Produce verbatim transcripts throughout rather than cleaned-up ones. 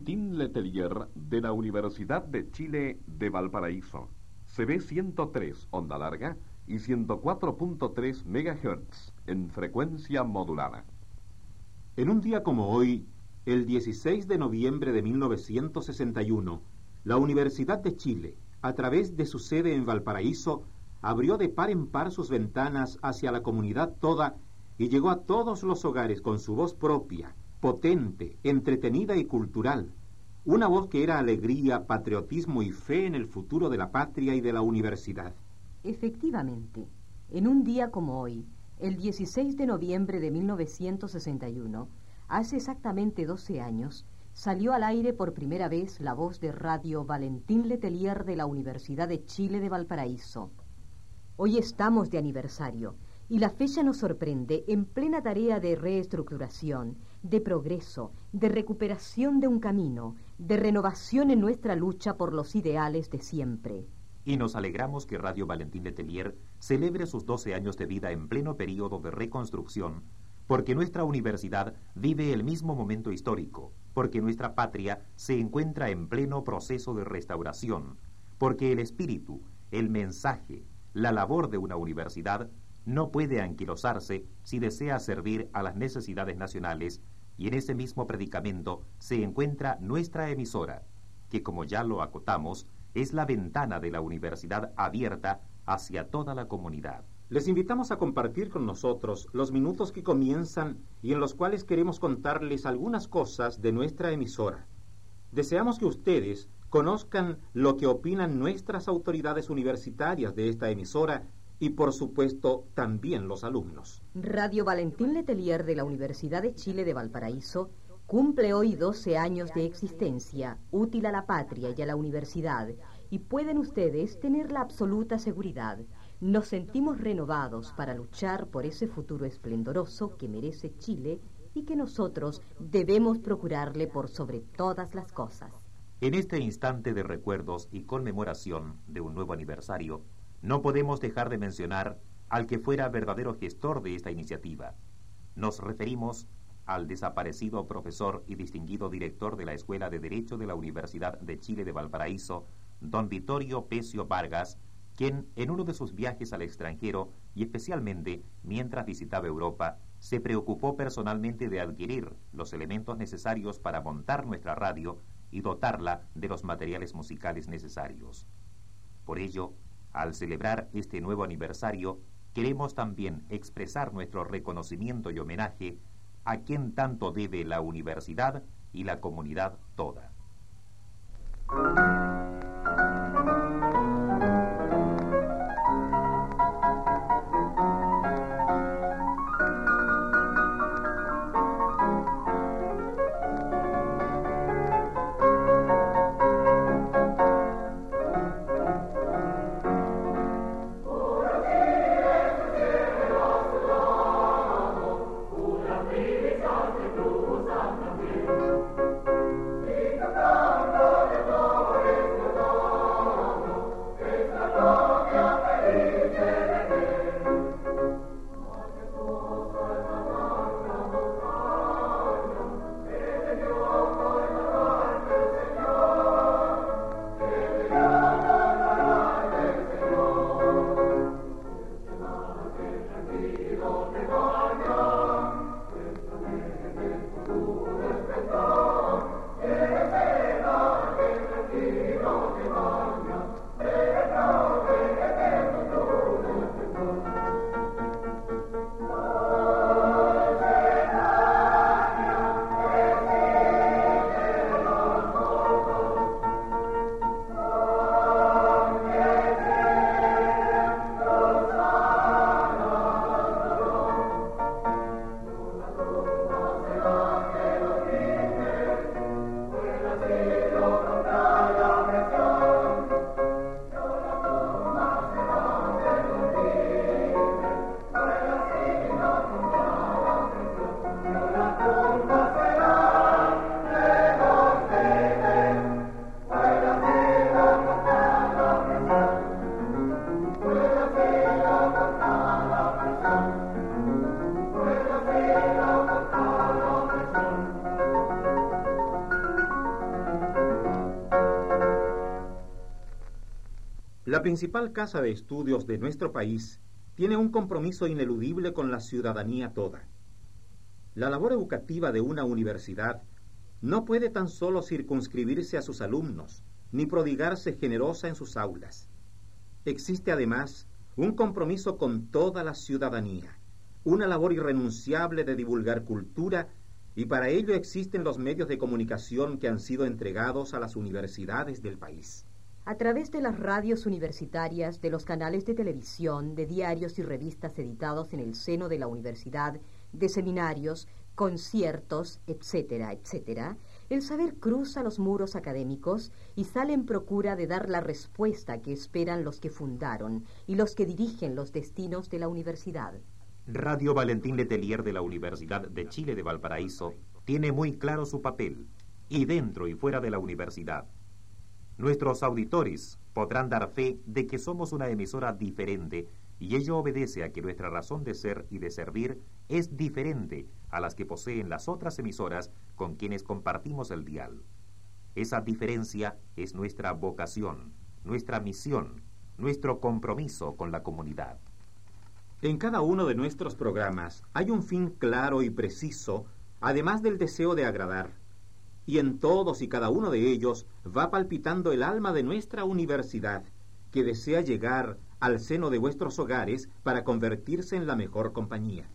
Valentín Letelier de la Universidad de Chile de Valparaíso. C B ciento tres onda larga y ciento cuatro punto tres megahertz en frecuencia modulada. En un día como hoy, el dieciséis de noviembre de mil novecientos sesenta y uno, la Universidad de Chile, a través de su sede en Valparaíso, abrió de par en par sus ventanas hacia la comunidad toda y llegó a todos los hogares con su voz propia, potente, entretenida y cultural. Una voz que era alegría, patriotismo y fe en el futuro de la patria y de la universidad. Efectivamente, en un día como hoy, el dieciséis de noviembre de mil novecientos sesenta y uno, hace exactamente doce años, salió al aire por primera vez la voz de radio Valentín Letelier de la Universidad de Chile de Valparaíso. Hoy estamos de aniversario y la fecha nos sorprende en plena tarea de reestructuración, de progreso, de recuperación de un camino, de renovación en nuestra lucha por los ideales de siempre. Y nos alegramos que Radio Valentín Letelier celebre sus doce años de vida en pleno período de reconstrucción, porque nuestra universidad vive el mismo momento histórico, porque nuestra patria se encuentra en pleno proceso de restauración, porque el espíritu, el mensaje, la labor de una universidad no puede anquilosarse si desea servir a las necesidades nacionales, y en ese mismo predicamento se encuentra nuestra emisora, que como ya lo acotamos, es la ventana de la universidad abierta hacia toda la comunidad. Les invitamos a compartir con nosotros los minutos que comienzan y en los cuales queremos contarles algunas cosas de nuestra emisora. Deseamos que ustedes conozcan lo que opinan nuestras autoridades universitarias de esta emisora y, por supuesto, también los alumnos. Radio Valentín Letelier de la Universidad de Chile de Valparaíso cumple hoy doce años de existencia, útil a la patria y a la universidad, y pueden ustedes tener la absoluta seguridad. Nos sentimos renovados para luchar por ese futuro esplendoroso que merece Chile y que nosotros debemos procurarle por sobre todas las cosas. En este instante de recuerdos y conmemoración de un nuevo aniversario, no podemos dejar de mencionar al que fuera verdadero gestor de esta iniciativa. Nos referimos al desaparecido profesor y distinguido director de la Escuela de Derecho de la Universidad de Chile de Valparaíso, don Vittorio Pecio Vargas, quien en uno de sus viajes al extranjero, y especialmente mientras visitaba Europa, se preocupó personalmente de adquirir los elementos necesarios para montar nuestra radio y dotarla de los materiales musicales necesarios. Por ello, al celebrar este nuevo aniversario, queremos también expresar nuestro reconocimiento y homenaje a quien tanto debe la universidad y la comunidad toda. Thank you. La principal casa de estudios de nuestro país tiene un compromiso ineludible con la ciudadanía toda. La labor educativa de una universidad no puede tan solo circunscribirse a sus alumnos, ni prodigarse generosa en sus aulas. Existe además un compromiso con toda la ciudadanía, una labor irrenunciable de divulgar cultura, y para ello existen los medios de comunicación que han sido entregados a las universidades del país. A través de las radios universitarias, de los canales de televisión, de diarios y revistas editados en el seno de la universidad, de seminarios, conciertos, etcétera, etcétera, el saber cruza los muros académicos y sale en procura de dar la respuesta que esperan los que fundaron y los que dirigen los destinos de la universidad. Radio Valentín Letelier de la Universidad de Chile de Valparaíso tiene muy claro su papel, y dentro y fuera de la universidad. Nuestros auditores podrán dar fe de que somos una emisora diferente, y ello obedece a que nuestra razón de ser y de servir es diferente a las que poseen las otras emisoras con quienes compartimos el dial. Esa diferencia es nuestra vocación, nuestra misión, nuestro compromiso con la comunidad. En cada uno de nuestros programas hay un fin claro y preciso, además del deseo de agradar. Y en todos y cada uno de ellos va palpitando el alma de nuestra universidad, que desea llegar al seno de vuestros hogares para convertirse en la mejor compañía.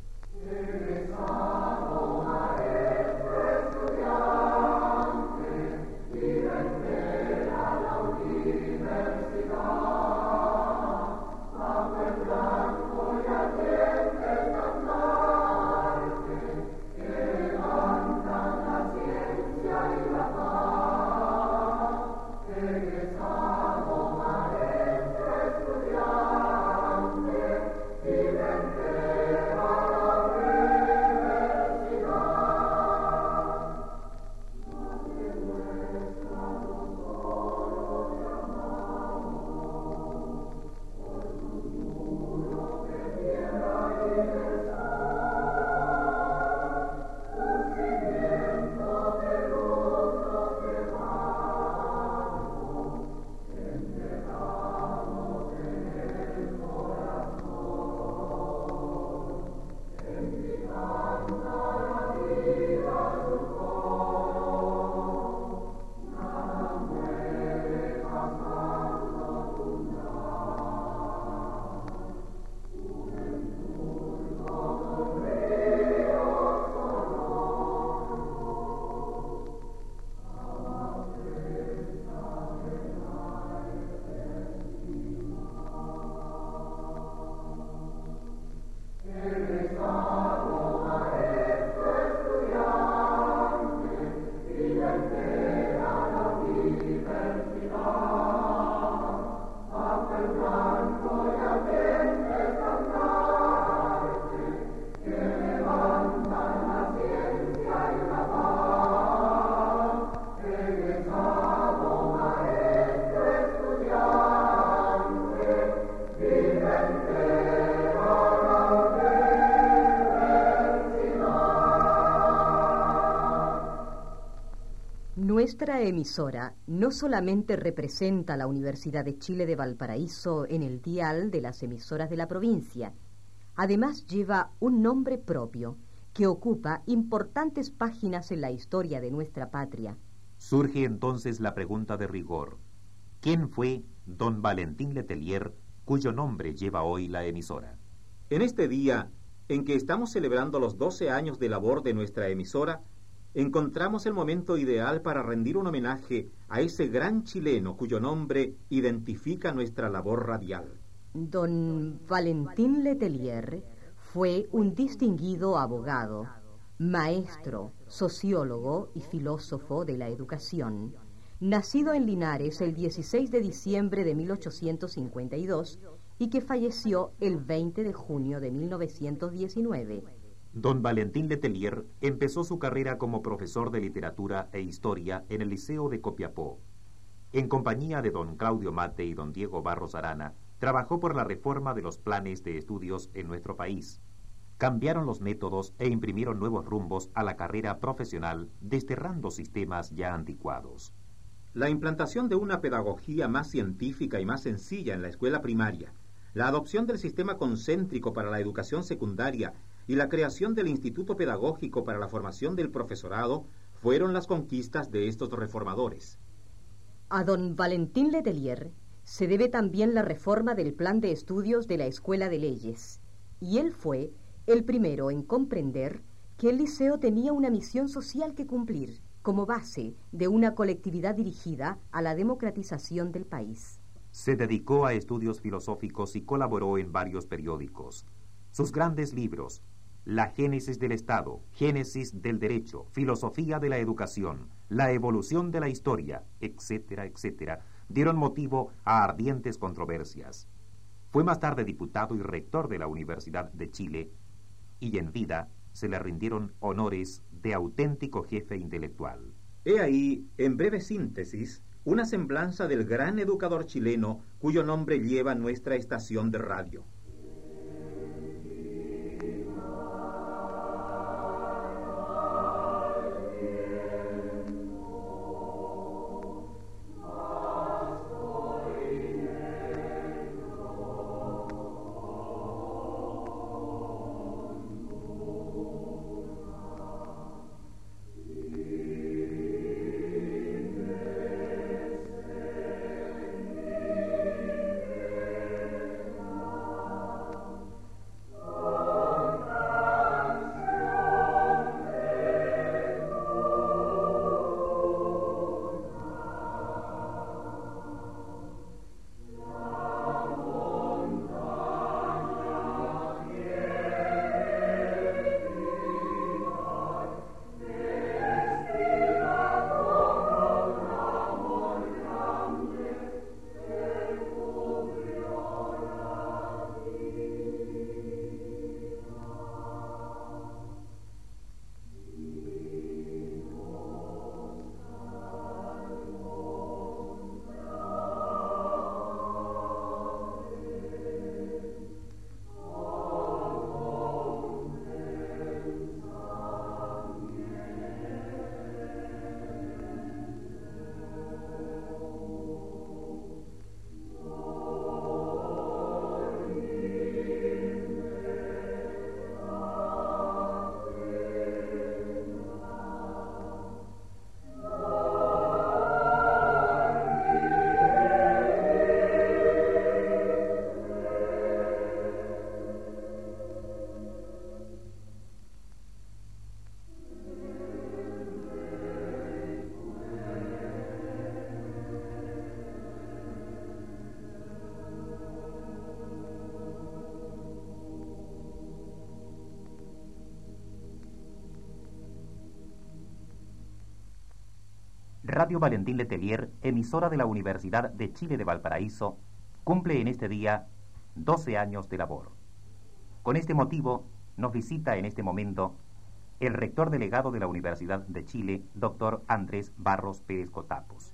Nuestra emisora no solamente representa a la Universidad de Chile de Valparaíso en el dial de las emisoras de la provincia, además lleva un nombre propio que ocupa importantes páginas en la historia de nuestra patria. Surge entonces la pregunta de rigor: ¿quién fue don Valentín Letelier, cuyo nombre lleva hoy la emisora? En este día en que estamos celebrando los doce años de labor de nuestra emisora, encontramos el momento ideal para rendir un homenaje a ese gran chileno cuyo nombre identifica nuestra labor radial. Don Valentín Letelier fue un distinguido abogado, maestro, sociólogo y filósofo de la educación, nacido en Linares el dieciséis de diciembre de mil ochocientos cincuenta y dos y que falleció el veinte de junio de mil novecientos diecinueve. Don Valentín Letelier empezó su carrera como profesor de literatura e historia en el Liceo de Copiapó. En compañía de don Claudio Mate y don Diego Barros Arana, trabajó por la reforma de los planes de estudios en nuestro país. Cambiaron los métodos e imprimieron nuevos rumbos a la carrera profesional, desterrando sistemas ya anticuados. La implantación de una pedagogía más científica y más sencilla en la escuela primaria, la adopción del sistema concéntrico para la educación secundaria y la creación del Instituto Pedagógico para la Formación del Profesorado fueron las conquistas de estos reformadores. A don Valentín Letelier se debe también la reforma del plan de estudios de la Escuela de Leyes, y él fue el primero en comprender que el liceo tenía una misión social que cumplir como base de una colectividad dirigida a la democratización del país. Se dedicó a estudios filosóficos y colaboró en varios periódicos. Sus grandes libros, La génesis del Estado, Génesis del Derecho, Filosofía de la Educación, La evolución de la historia, etcétera, etcétera, dieron motivo a ardientes controversias. Fue más tarde diputado y rector de la Universidad de Chile, y en vida se le rindieron honores de auténtico jefe intelectual. He ahí, en breve síntesis, una semblanza del gran educador chileno cuyo nombre lleva nuestra estación de radio. Radio Valentín Letelier, emisora de la Universidad de Chile de Valparaíso, cumple en este día doce años de labor. Con este motivo, nos visita en este momento el rector delegado de la Universidad de Chile, doctor Andrés Barros Pérez Cotapos,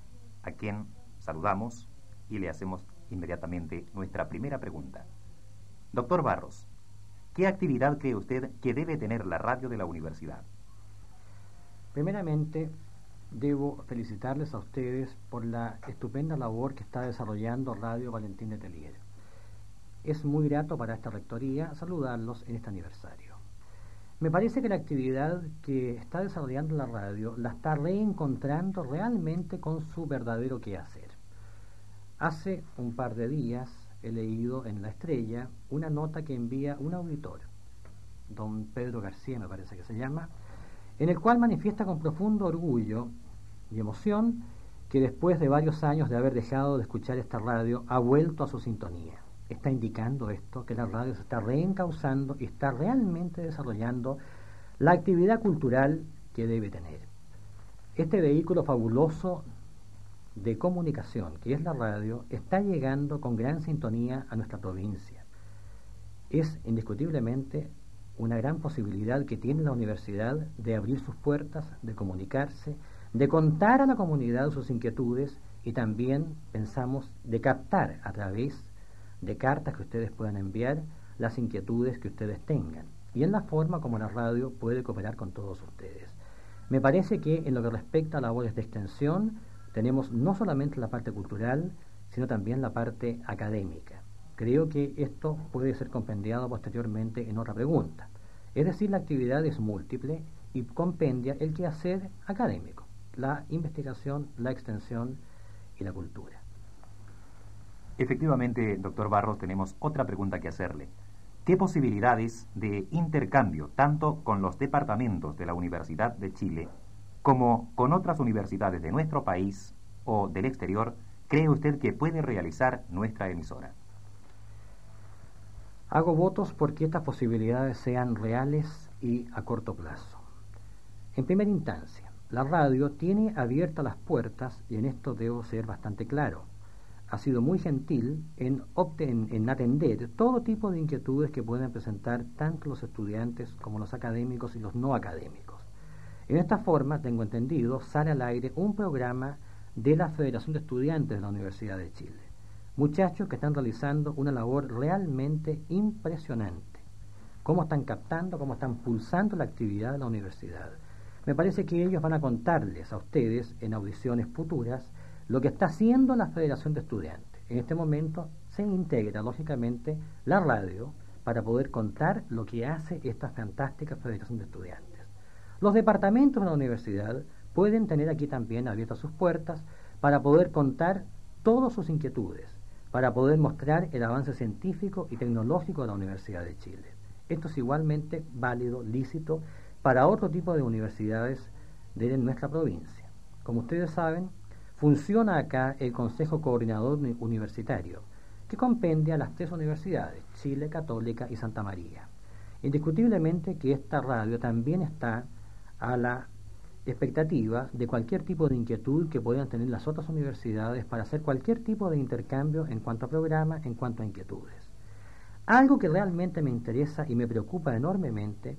a quien saludamos y le hacemos inmediatamente nuestra primera pregunta. Doctor Barros, ¿qué actividad cree usted que debe tener la radio de la universidad? Primeramente, debo felicitarles a ustedes por la estupenda labor que está desarrollando Radio Valentín Letelier. Es muy grato para esta rectoría saludarlos en este aniversario. Me parece que la actividad que está desarrollando la radio la está reencontrando realmente con su verdadero quehacer. Hace un par de días he leído en La Estrella una nota que envía un auditor, don Pedro García me parece que se llama, en el cual manifiesta con profundo orgullo y emoción que después de varios años de haber dejado de escuchar esta radio ha vuelto a su sintonía. Está indicando esto, que la radio se está reencauzando y está realmente desarrollando la actividad cultural que debe tener. Este vehículo fabuloso de comunicación, que es la radio, está llegando con gran sintonía a nuestra provincia. Es indiscutiblemente una gran posibilidad que tiene la universidad de abrir sus puertas, de comunicarse, de contar a la comunidad sus inquietudes y también pensamos de captar a través de cartas que ustedes puedan enviar las inquietudes que ustedes tengan y en la forma como la radio puede cooperar con todos ustedes. Me parece que en lo que respecta a labores de extensión, Tenemos no solamente la parte cultural, sino también la parte académica. Creo que esto puede ser compendiado posteriormente en otra pregunta. Es decir, la actividad es múltiple y compendia el quehacer académico, la investigación, la extensión y la cultura. Efectivamente, doctor Barros, tenemos otra pregunta que hacerle. ¿Qué posibilidades de intercambio, tanto con los departamentos de la Universidad de Chile como con otras universidades de nuestro país o del exterior, cree usted que puede realizar nuestra emisora? Hago votos porque estas posibilidades sean reales y a corto plazo. En primera instancia, la radio tiene abiertas las puertas, y en esto debo ser bastante claro. Ha sido muy gentil en, en, en atender todo tipo de inquietudes que pueden presentar tanto los estudiantes como los académicos y los no académicos. En esta forma, tengo entendido, sale al aire un programa de la Federación de Estudiantes de la Universidad de Chile. Muchachos que están realizando una labor realmente impresionante. Cómo están captando, cómo están pulsando la actividad de la universidad. Me parece que ellos van a contarles a ustedes en audiciones futuras lo que está haciendo la Federación de Estudiantes. En este momento se integra, lógicamente, la radio para poder contar lo que hace esta fantástica Federación de Estudiantes. Los departamentos de la universidad pueden tener aquí también abiertas sus puertas para poder contar todas sus inquietudes, para poder mostrar el avance científico y tecnológico de la Universidad de Chile. Esto es igualmente válido, lícito, para otro tipo de universidades de nuestra provincia. Como ustedes saben, funciona acá el Consejo Coordinador Universitario, que compendia las tres universidades, Chile, Católica y Santa María. Indiscutiblemente que esta radio también está a la expectativa de cualquier tipo de inquietud que puedan tener las otras universidades para hacer cualquier tipo de intercambio en cuanto a programa, en cuanto a inquietudes. Algo que realmente me interesa y me preocupa enormemente,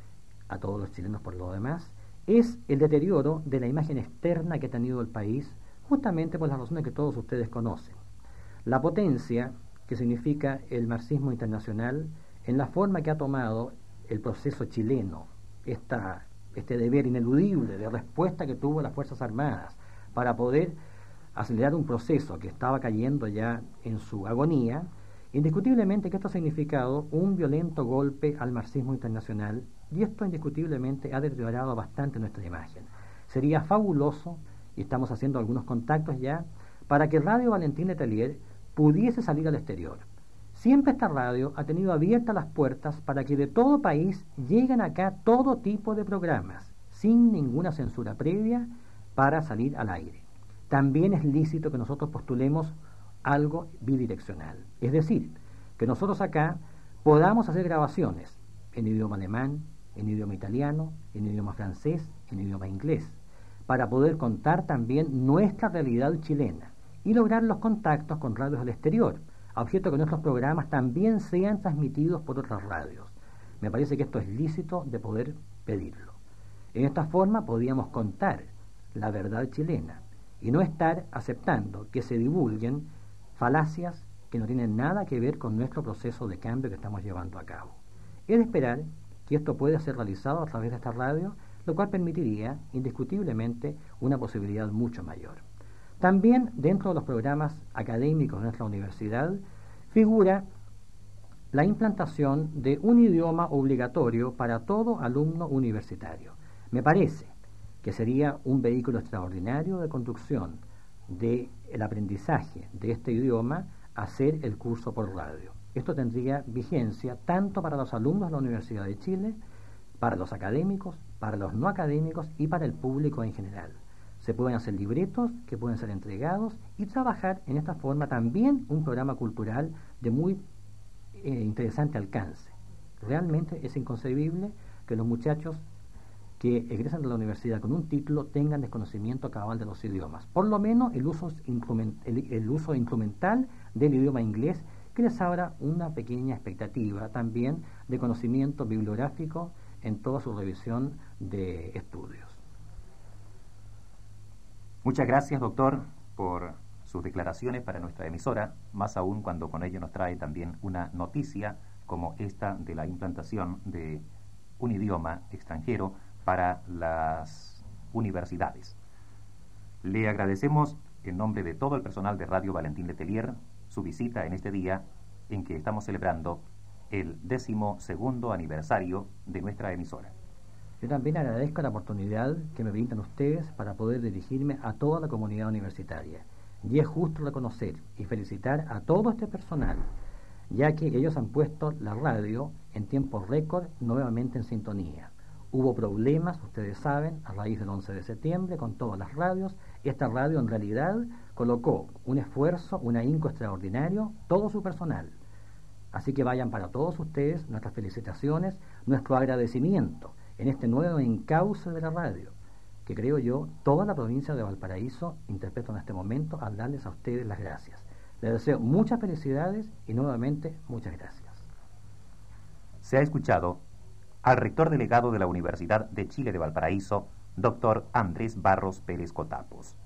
a todos los chilenos por lo demás, es el deterioro de la imagen externa que ha tenido el país, justamente por las razones que todos ustedes conocen. La potencia, que significa el marxismo internacional, en la forma que ha tomado el proceso chileno, esta, este deber ineludible de respuesta que tuvo las Fuerzas Armadas para poder acelerar un proceso que estaba cayendo ya en su agonía, indiscutiblemente que esto ha significado un violento golpe al marxismo internacional, y esto indiscutiblemente ha deteriorado bastante nuestra imagen. Sería fabuloso, y estamos haciendo algunos contactos ya, para que Radio Valentín Letelier pudiese salir al exterior. Siempre esta radio ha tenido abiertas las puertas para que de todo país lleguen acá todo tipo de programas, sin ninguna censura previa, para salir al aire. También es lícito que nosotros postulemos algo bidireccional, es decir, que nosotros acá podamos hacer grabaciones en idioma alemán, en idioma italiano, en idioma francés, en idioma inglés, para poder contar también nuestra realidad chilena y lograr los contactos con radios del exterior, a objeto que nuestros programas también sean transmitidos por otras radios. Me parece que esto es lícito de poder pedirlo. En esta forma podríamos contar la verdad chilena y no estar aceptando que se divulguen falacias que no tienen nada que ver con nuestro proceso de cambio que estamos llevando a cabo. Es de esperar que esto pueda ser realizado a través de esta radio, lo cual permitiría indiscutiblemente una posibilidad mucho mayor. También dentro de los programas académicos de nuestra universidad figura la implantación de un idioma obligatorio para todo alumno universitario. Me parece que sería un vehículo extraordinario de conducción del aprendizaje de este idioma hacer el curso por radio. Esto tendría vigencia tanto para los alumnos de la Universidad de Chile, para los académicos, para los no académicos y para el público en general. Se pueden hacer libretos que pueden ser entregados y trabajar en esta forma también un programa cultural de muy eh, interesante alcance. Realmente es inconcebible que los muchachos que egresan de la universidad con un título tengan desconocimiento cabal de los idiomas. Por lo menos el uso, el, el uso instrumental del idioma inglés, que les abra una pequeña expectativa también de conocimiento bibliográfico en toda su revisión de estudios. Muchas gracias, doctor, por sus declaraciones para nuestra emisora, más aún cuando con ello nos trae también una noticia como esta de la implantación de un idioma extranjero para las universidades. Le agradecemos, en nombre de todo el personal de Radio Valentín Letelier, su visita en este día en que estamos celebrando el décimo segundo aniversario de nuestra emisora. Yo también agradezco la oportunidad que me brindan ustedes para poder dirigirme a toda la comunidad universitaria. Y es justo reconocer y felicitar a todo este personal, ya que ellos han puesto la radio en tiempo récord nuevamente en sintonía. Hubo problemas, ustedes saben, a raíz del once de septiembre con todas las radios. Esta radio en realidad colocó un esfuerzo, un ahínco extraordinario, todo su personal. Así que vayan para todos ustedes nuestras felicitaciones, nuestro agradecimiento en este nuevo encauce de la radio, que creo yo, toda la provincia de Valparaíso interpreto en este momento al darles a ustedes las gracias. Les deseo muchas felicidades y nuevamente muchas gracias. Se ha escuchado al rector delegado de la Universidad de Chile de Valparaíso, doctor Andrés Barros Pérez Cotapos.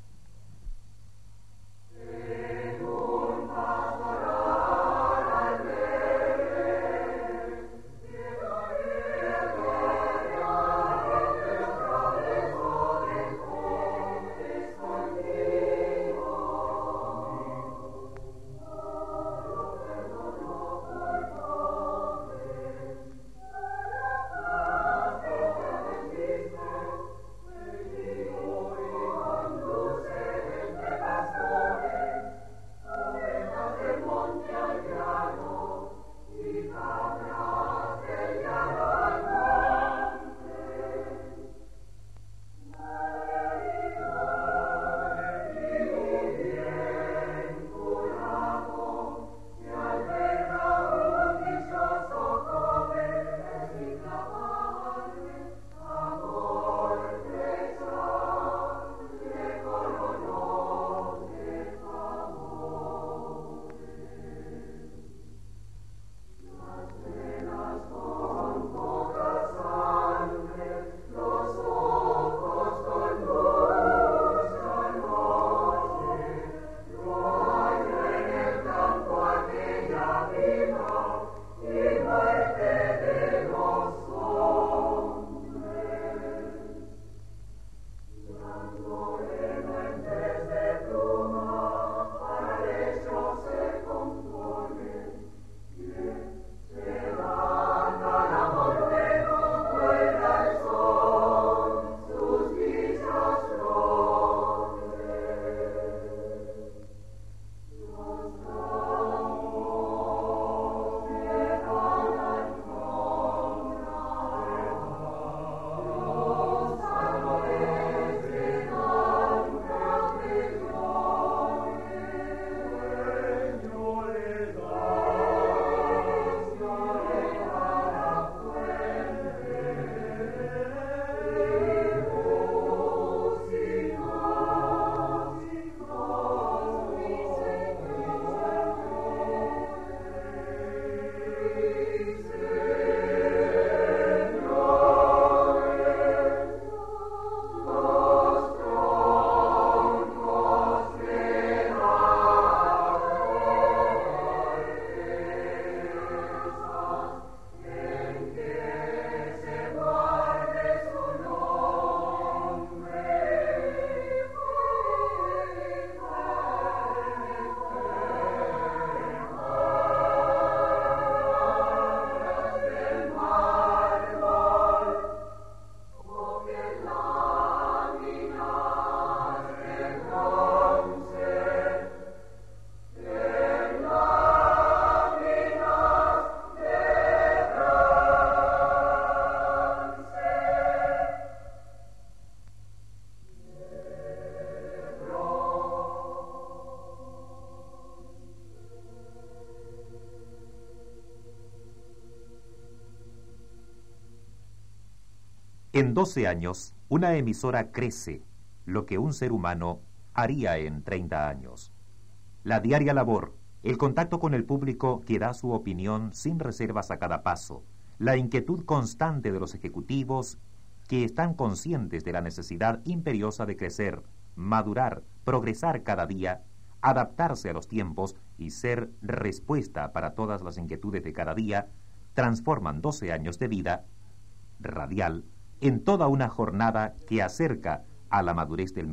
En doce años, una emisora crece, lo que un ser humano haría en treinta años. La diaria labor, el contacto con el público que da su opinión sin reservas a cada paso, la inquietud constante de los ejecutivos que están conscientes de la necesidad imperiosa de crecer, madurar, progresar cada día, adaptarse a los tiempos y ser respuesta para todas las inquietudes de cada día, transforman doce años de vida radial en toda una jornada que acerca a la madurez del medio.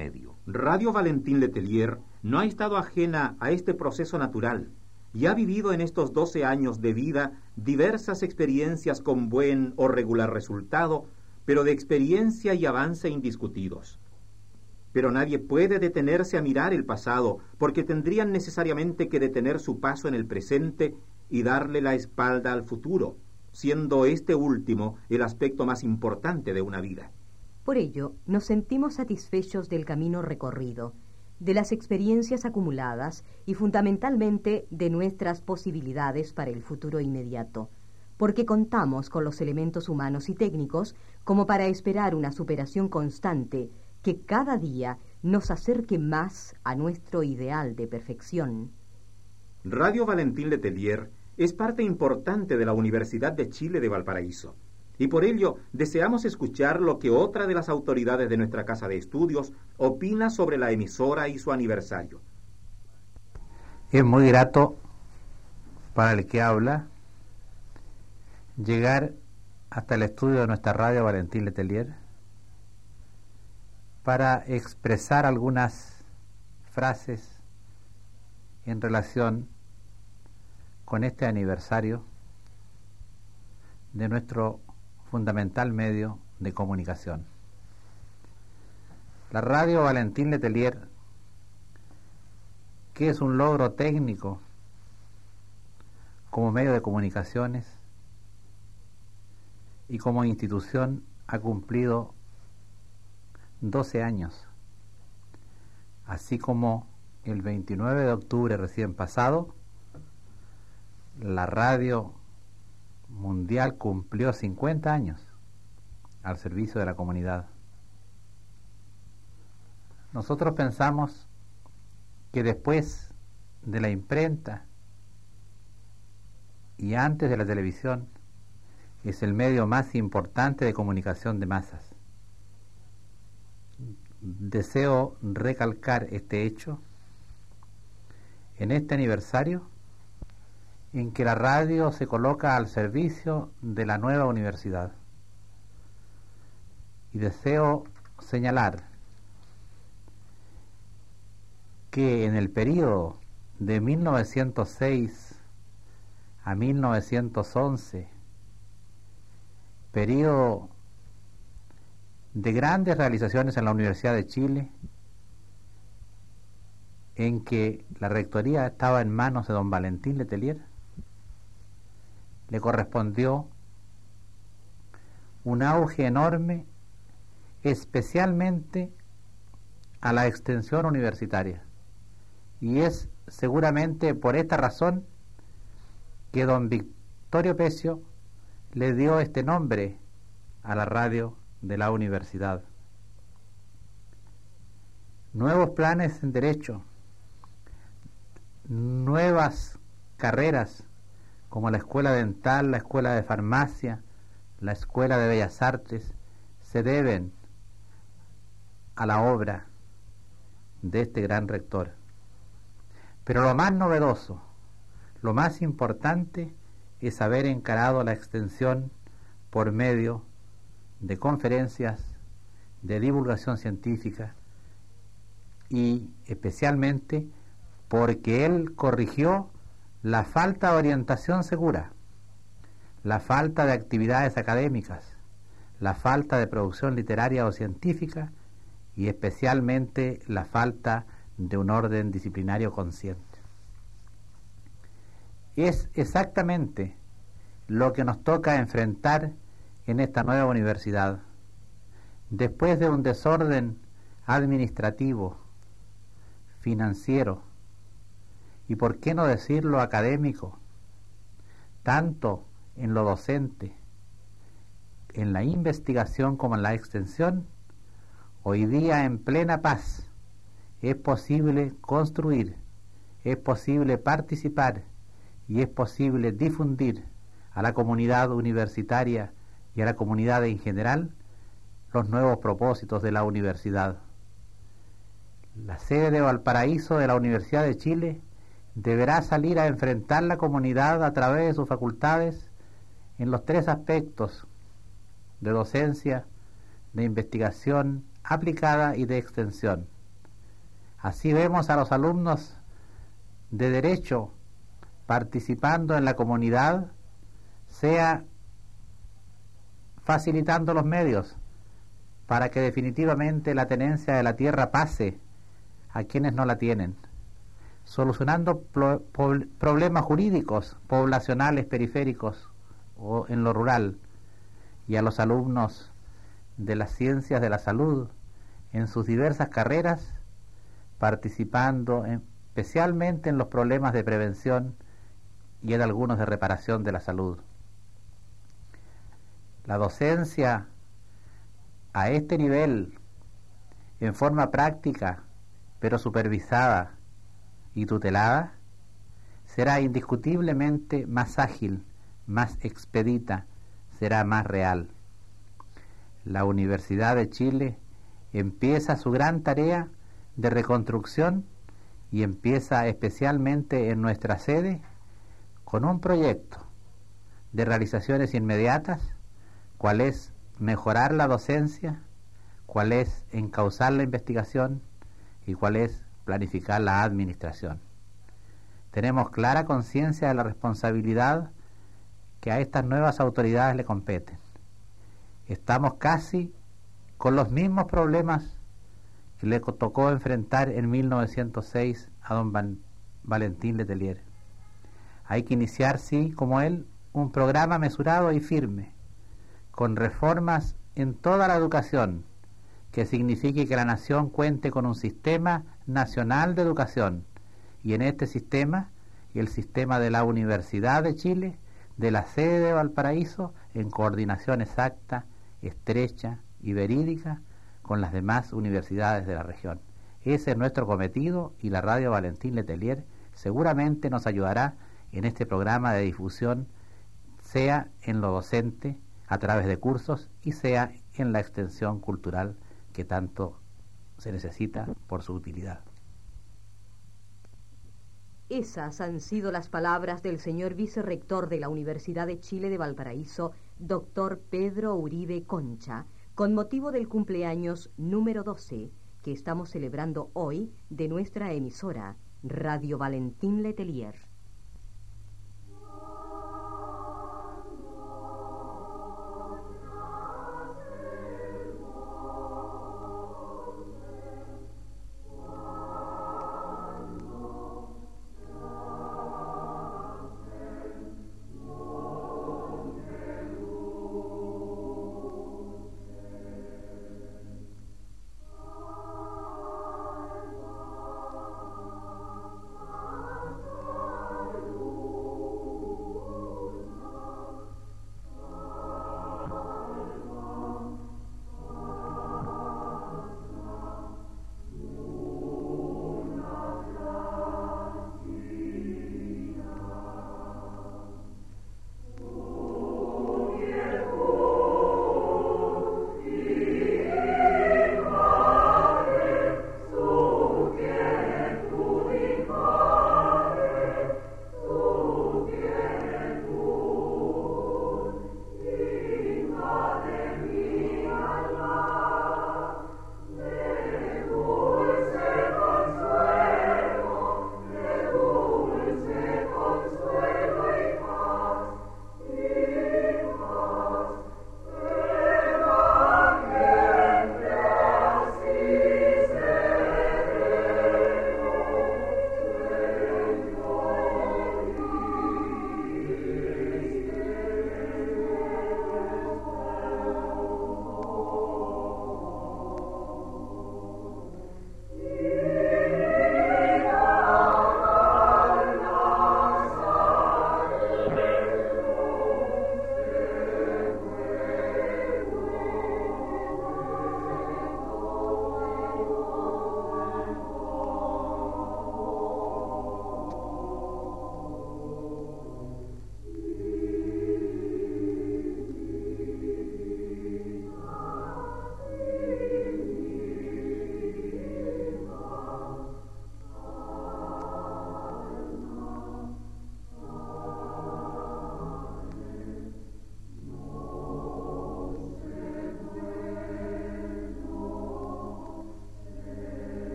Radio Valentín Letelier no ha estado ajena a este proceso natural y ha vivido en estos doce años de vida diversas experiencias con buen o regular resultado, pero de experiencia y avance indiscutidos. Pero nadie puede detenerse a mirar el pasado, porque tendrían necesariamente que detener su paso en el presente y darle la espalda al futuro, siendo este último el aspecto más importante de una vida. Por ello, nos sentimos satisfechos del camino recorrido, de las experiencias acumuladas y fundamentalmente de nuestras posibilidades para el futuro inmediato, porque contamos con los elementos humanos y técnicos como para esperar una superación constante que cada día nos acerque más a nuestro ideal de perfección. Radio Valentín Letelier es parte importante de la Universidad de Chile de Valparaíso, y por ello deseamos escuchar lo que otra de las autoridades de nuestra casa de estudios opina sobre la emisora y su aniversario. Es muy grato para el que habla llegar hasta el estudio de nuestra radio Valentín Letelier para expresar algunas frases en relación con este aniversario de nuestro fundamental medio de comunicación. La radio Valentín Letelier, que es un logro técnico como medio de comunicaciones y como institución, ha cumplido doce años, así como el veintinueve de octubre recién pasado, la radio mundial cumplió cincuenta años al servicio de la comunidad. Nosotros pensamos que después de la imprenta y antes de la televisión es el medio más importante de comunicación de masas. Deseo recalcar este hecho en este aniversario en que la radio se coloca al servicio de la nueva universidad. Y deseo señalar que en el periodo de mil novecientos seis a mil novecientos once, periodo de grandes realizaciones en la Universidad de Chile, en que la rectoría estaba en manos de don Valentín Letelier, le correspondió un auge enorme, especialmente a la extensión universitaria. Y es seguramente por esta razón que don Victorio Pecio le dio este nombre a la radio de la universidad. Nuevos planes en derecho, nuevas carreras como la escuela dental, la escuela de farmacia, la escuela de bellas artes, se deben a la obra de este gran rector. Pero lo más novedoso, lo más importante es haber encarado la extensión por medio de conferencias, de divulgación científica y especialmente porque él corrigió la falta de orientación segura, la falta de actividades académicas, la falta de producción literaria o científica y especialmente la falta de un orden disciplinario consciente. Es exactamente lo que nos toca enfrentar en esta nueva universidad. Después de un desorden administrativo, financiero y por qué no decirlo académico, tanto en lo docente, en la investigación como en la extensión, hoy día en plena paz es posible construir, es posible participar y es posible difundir a la comunidad universitaria y a la comunidad en general los nuevos propósitos de la universidad. La sede de Valparaíso de la Universidad de Chile deberá salir a enfrentar la comunidad a través de sus facultades en los tres aspectos de docencia, de investigación aplicada y de extensión. Así vemos a los alumnos de Derecho participando en la comunidad, sea facilitando los medios para que definitivamente la tenencia de la tierra pase a quienes no la tienen, solucionando pro- problemas jurídicos, poblacionales, periféricos o en lo rural, y a los alumnos de las ciencias de la salud en sus diversas carreras, participando en, especialmente en los problemas de prevención y en algunos de reparación de la salud. La docencia a este nivel, en forma práctica, pero supervisada y tutelada, será indiscutiblemente más ágil, más expedita, será más real. La Universidad de Chile empieza su gran tarea de reconstrucción y empieza especialmente en nuestra sede con un proyecto de realizaciones inmediatas, cuál es mejorar la docencia, cuál es encauzar la investigación y cuál es planificar la administración. Tenemos clara conciencia de la responsabilidad que a estas nuevas autoridades le competen. Estamos casi con los mismos problemas que le tocó enfrentar en mil novecientos seis a don Van Valentín Letelier. Hay que iniciar, sí, como él, un programa mesurado y firme, con reformas en toda la educación, que signifique que la nación cuente con un sistema nacional de educación, y en este sistema, el sistema de la Universidad de Chile, de la sede de Valparaíso, en coordinación exacta, estrecha y verídica con las demás universidades de la región. Ese es nuestro cometido y la Radio Valentín Letelier seguramente nos ayudará en este programa de difusión, sea en lo docente, a través de cursos, y sea en la extensión cultural que tanto se necesita por su utilidad. Esas han sido las palabras del señor vicerrector de la Universidad de Chile de Valparaíso, doctor Pedro Uribe Concha, con motivo del cumpleaños número doce que estamos celebrando hoy de nuestra emisora, Radio Valentín Letelier.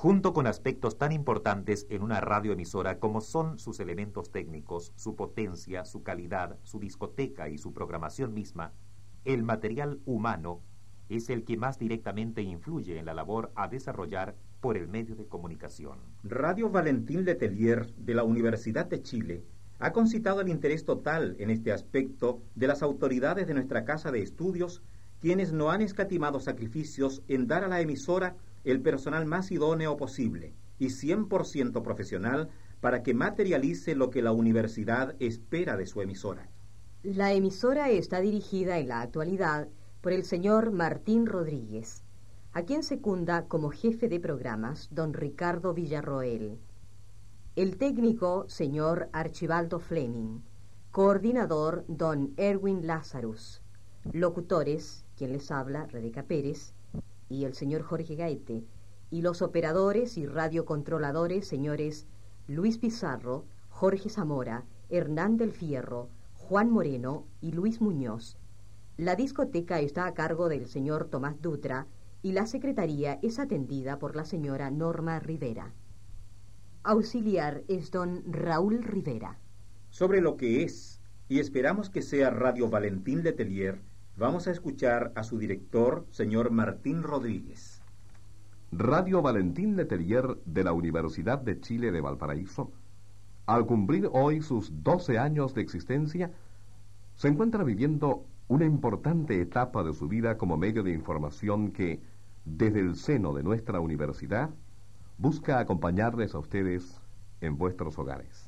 junto con aspectos tan importantes en una radioemisora como son sus elementos técnicos, su potencia, su calidad, su discoteca y su programación misma, el material humano es el que más directamente influye en la labor a desarrollar por el medio de comunicación. Radio Valentín Letelier de la Universidad de Chile ha concitado el interés total en este aspecto de las autoridades de nuestra casa de estudios, quienes no han escatimado sacrificios en dar a la emisora el personal más idóneo posible y cien por ciento profesional para que materialice lo que la universidad espera de su emisora. La emisora está dirigida en la actualidad por el señor Martín Rodríguez, a quien secunda como jefe de programas don Ricardo Villarroel. El técnico, señor Archibaldo Fleming. Coordinador, don Erwin Lazarus. Locutores, quien les habla, Rebeca Pérez, y el señor Jorge Gaete. Y los operadores y radiocontroladores, señores Luis Pizarro, Jorge Zamora, Hernán del Fierro, Juan Moreno y Luis Muñoz. La discoteca está a cargo del señor Tomás Dutra y la secretaría es atendida por la señora Norma Rivera. Auxiliar es don Raúl Rivera. Sobre lo que es, y esperamos que sea Radio Valentín Letelier, vamos a escuchar a su director, señor Martín Rodríguez. Radio Valentín Letelier de la Universidad de Chile de Valparaíso, al cumplir hoy sus doce años de existencia, se encuentra viviendo una importante etapa de su vida como medio de información que, desde el seno de nuestra universidad, busca acompañarles a ustedes en vuestros hogares.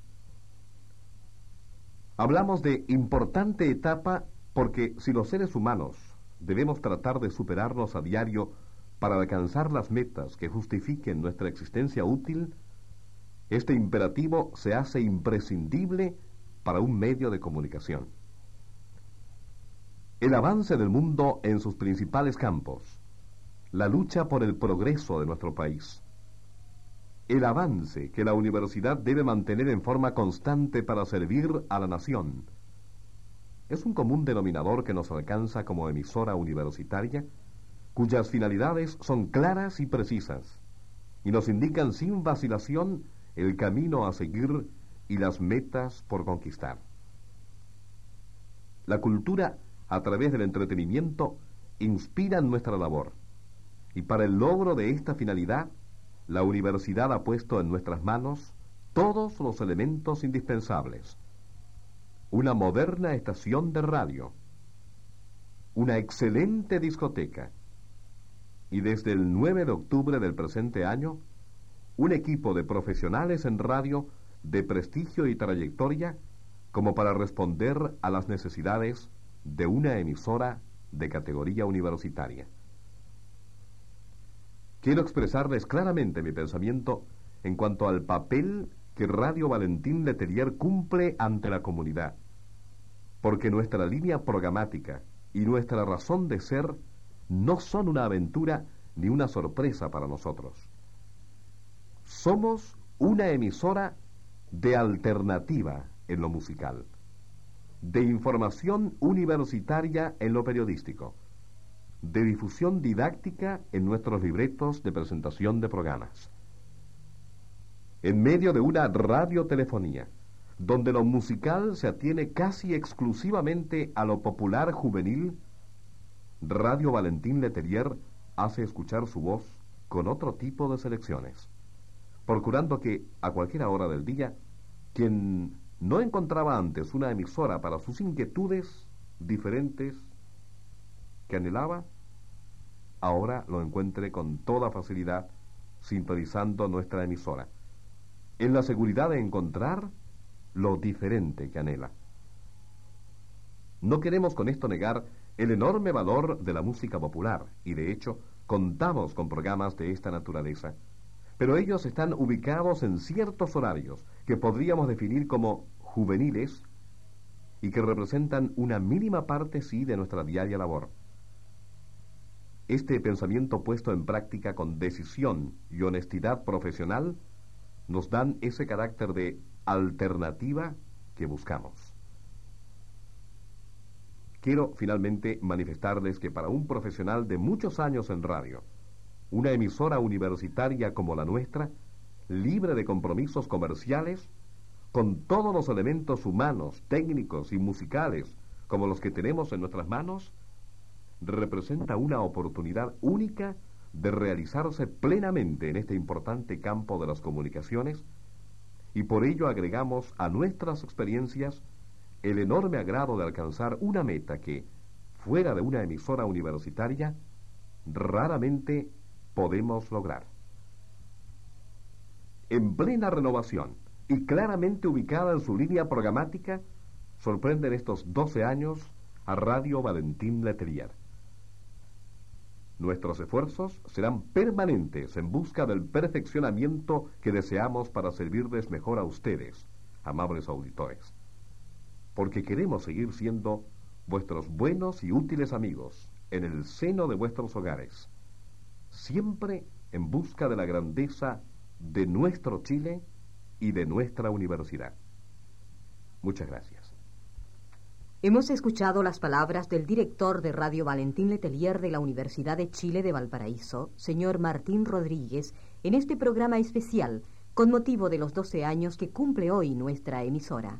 Hablamos de importante etapa porque si los seres humanos debemos tratar de superarnos a diario para alcanzar las metas que justifiquen nuestra existencia útil, este imperativo se hace imprescindible para un medio de comunicación. El avance del mundo en sus principales campos, la lucha por el progreso de nuestro país, el avance que la universidad debe mantener en forma constante para servir a la nación, es un común denominador que nos alcanza como emisora universitaria, cuyas finalidades son claras y precisas, y nos indican sin vacilación el camino a seguir y las metas por conquistar. La cultura, a través del entretenimiento, inspira nuestra labor, y para el logro de esta finalidad, la universidad ha puesto en nuestras manos todos los elementos indispensables. Una moderna estación de radio, una excelente discoteca, y desde el nueve de octubre del presente año, un equipo de profesionales en radio de prestigio y trayectoria como para responder a las necesidades de una emisora de categoría universitaria. Quiero expresarles claramente mi pensamiento en cuanto al papel que Radio Valentín Letelier cumple ante la comunidad, porque nuestra línea programática y nuestra razón de ser no son una aventura ni una sorpresa para nosotros. Somos una emisora de alternativa en lo musical, de información universitaria en lo periodístico, de difusión didáctica en nuestros libretos de presentación de programas. En medio de una radiotelefonía, donde lo musical se atiene casi exclusivamente a lo popular juvenil, Radio Valentín Letelier hace escuchar su voz con otro tipo de selecciones, procurando que, a cualquier hora del día, quien no encontraba antes una emisora para sus inquietudes diferentes que anhelaba, ahora lo encuentre con toda facilidad sintonizando nuestra emisora, en la seguridad de encontrar lo diferente que anhela. No queremos con esto negar el enorme valor de la música popular, y de hecho contamos con programas de esta naturaleza, pero ellos están ubicados en ciertos horarios que podríamos definir como juveniles y que representan una mínima parte, sí, de nuestra diaria labor. Este pensamiento puesto en práctica con decisión y honestidad profesional nos dan ese carácter de alternativa que buscamos. Quiero finalmente manifestarles que para un profesional de muchos años en radio, una emisora universitaria como la nuestra, libre de compromisos comerciales, con todos los elementos humanos, técnicos y musicales como los que tenemos en nuestras manos, representa una oportunidad única de realizarse plenamente en este importante campo de las comunicaciones, y por ello agregamos a nuestras experiencias el enorme agrado de alcanzar una meta que, fuera de una emisora universitaria, raramente podemos lograr. En plena renovación y claramente ubicada en su línea programática, sorprenden estos doce años a Radio Valentín Letelier. Nuestros esfuerzos serán permanentes en busca del perfeccionamiento que deseamos para servirles mejor a ustedes, amables auditores, porque queremos seguir siendo vuestros buenos y útiles amigos en el seno de vuestros hogares, siempre en busca de la grandeza de nuestro Chile y de nuestra universidad. Muchas gracias. Hemos escuchado las palabras del director de Radio Valentín Letelier de la Universidad de Chile de Valparaíso, señor Martín Rodríguez, en este programa especial con motivo de los doce años que cumple hoy nuestra emisora.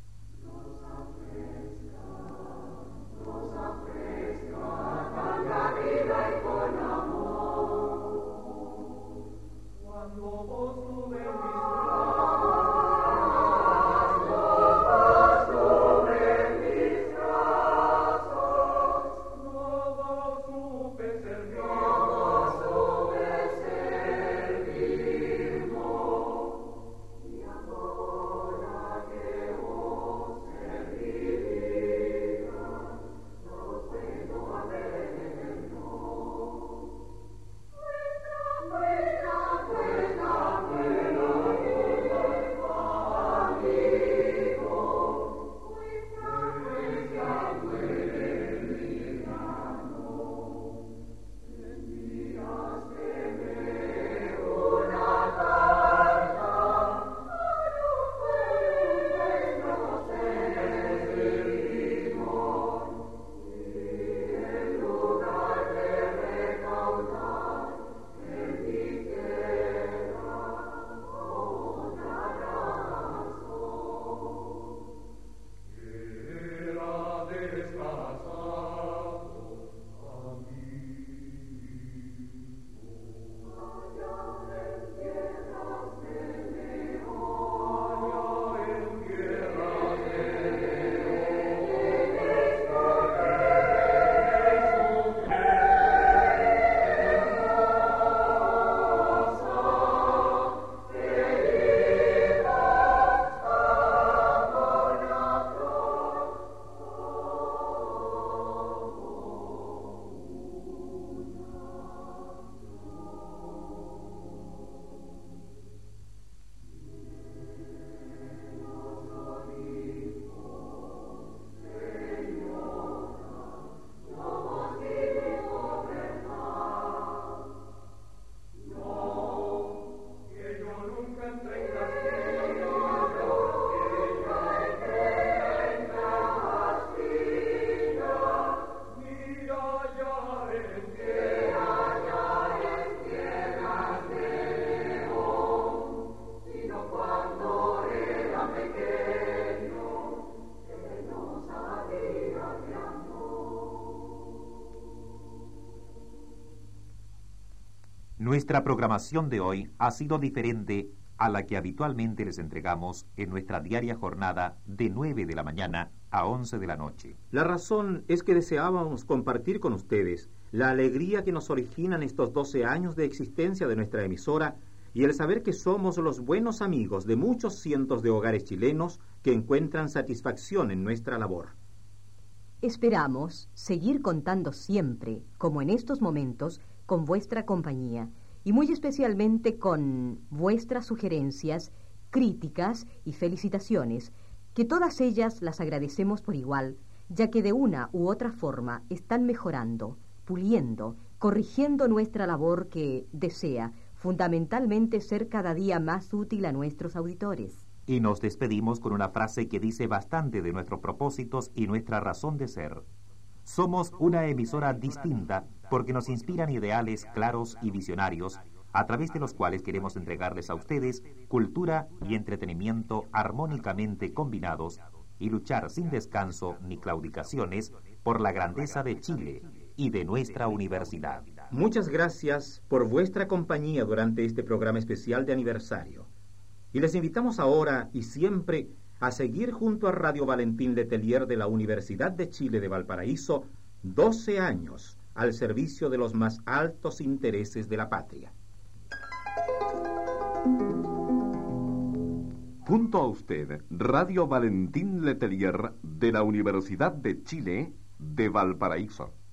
Nuestra programación de hoy ha sido diferente a la que habitualmente les entregamos en nuestra diaria jornada de nueve de la mañana a once de la noche. La razón es que deseábamos compartir con ustedes la alegría que nos originan estos doce años de existencia de nuestra emisora y el saber que somos los buenos amigos de muchos cientos de hogares chilenos que encuentran satisfacción en nuestra labor. Esperamos seguir contando siempre, como en estos momentos, con vuestra compañía y muy especialmente con vuestras sugerencias, críticas y felicitaciones, que todas ellas las agradecemos por igual, ya que de una u otra forma están mejorando, puliendo, corrigiendo nuestra labor que desea fundamentalmente ser cada día más útil a nuestros auditores. Y nos despedimos con una frase que dice bastante de nuestros propósitos y nuestra razón de ser. Somos una emisora distinta porque nos inspiran ideales claros y visionarios, a través de los cuales queremos entregarles a ustedes cultura y entretenimiento armónicamente combinados y luchar sin descanso ni claudicaciones por la grandeza de Chile y de nuestra universidad. Muchas gracias por vuestra compañía durante este programa especial de aniversario. Y les invitamos ahora y siempre a seguir junto a Radio Valentín Letelier de la Universidad de Chile de Valparaíso, doce años al servicio de los más altos intereses de la patria. Junto a usted, Radio Valentín Letelier de la Universidad de Chile de Valparaíso.